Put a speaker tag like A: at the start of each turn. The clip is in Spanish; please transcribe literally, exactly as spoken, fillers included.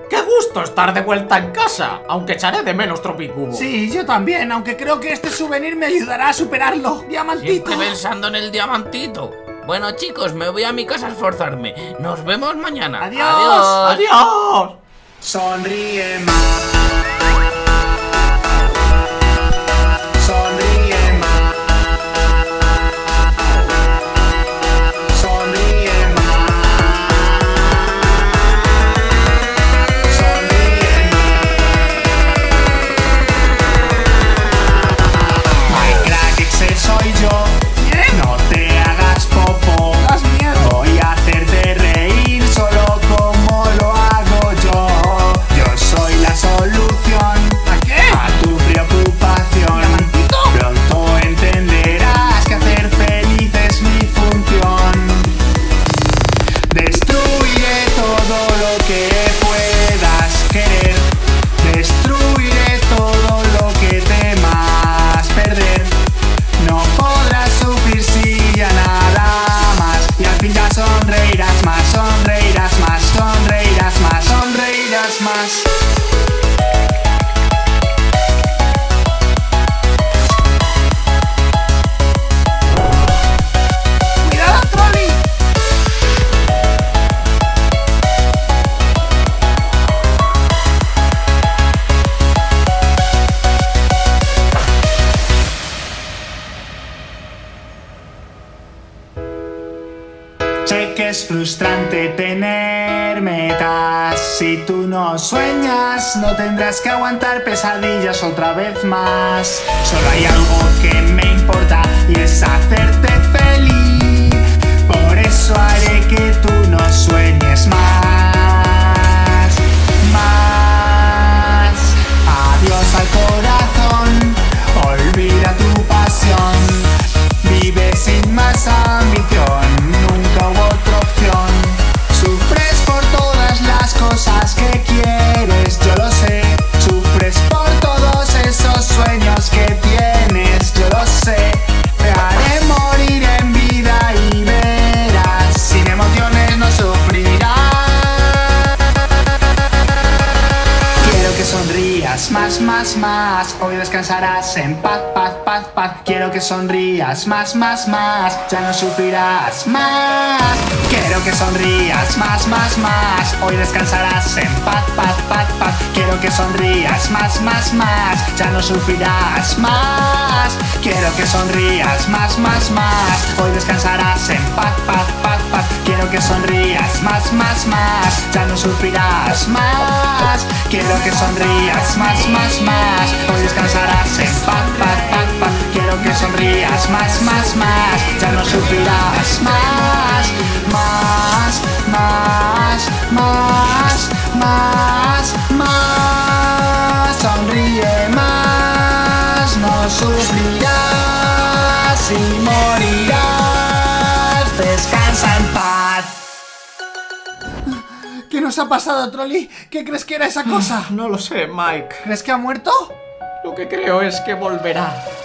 A: ¡Qué gusto estar de vuelta en casa! Aunque echaré de menos Tropicubo.
B: Sí, yo también, aunque creo que este souvenir me ayudará a superarlo. ¡Diamantito!
C: Siempre pensando en el diamantito. Bueno, chicos, me voy a mi casa a esforzarme. Nos vemos mañana.
B: ¡Adiós!
C: ¡Adiós!
A: ¡Adiós!
D: Sonríe más. Sonríe más. Sonríe más. Sonríe más. My crack, ese soy yo.
B: ¿Quién?
D: No te hagas popo.
B: ¡Das miedo!
D: Voy a hacerte reír solo como lo hago yo. Yo soy la solución
B: ¿A qué?
D: a tu preocupación.
B: ¿Diamantito?
D: Pronto entenderás que hacer feliz es mi función. Destruiré todo lo que puedas querer. Destruiré todo lo que temas perder. No podrás sufrir si ya nada más. Y al fin ya sonreirás más, sonreirás más, sonreirás más, sonreirás más.
B: ¡Cuidado, Trolli!
D: Sé que es frustrante tener metas. Si tú no sueñas, no tendrás que aguantar pesadillas otra vez más. Solo hay algo que me importa y es hacerte feliz. Por eso haré que tú no sueñes más. Más. Adiós al corazón. Olvida tu pasión. Vive sin más ambición, nunca hubo otra opción. Sufres por todas las cosas que quieres, yo lo sé. Sufres por todos esos sueños que tienes, yo lo sé. Te haré morir en vida y verás, sin emociones no sufrirás. Quiero que sonrías más, más, más. Hoy descansarás en paz, paz, paz, paz. Quiero que sonrías más, más, más. Ya no sufrirás más. Quiero que sonrías más, más, más. Hoy descansarás en paz, paz, paz, paz. Quiero que sonrías más, más, más. Ya no sufrirás más. Quiero que sonrías más, más, más. Hoy descansarás en paz, paz, paz, paz. Quiero que sonrías más, más, más. Ya no sufrirás más. Quiero que sonrías más, más, más. Hoy descansarás en paz, paz, paz, paz. Quiero que sonrías más, más, más. Ya no sufrirás más. Más, más, más, más, más. Sonríe más. No sufrirás y morirás. Descansa en paz.
B: ¿Qué nos ha pasado, Trolli? ¿Qué crees que era esa cosa?
A: No lo sé, Mike.
B: ¿Crees que ha muerto?
A: Lo que creo es que volverá.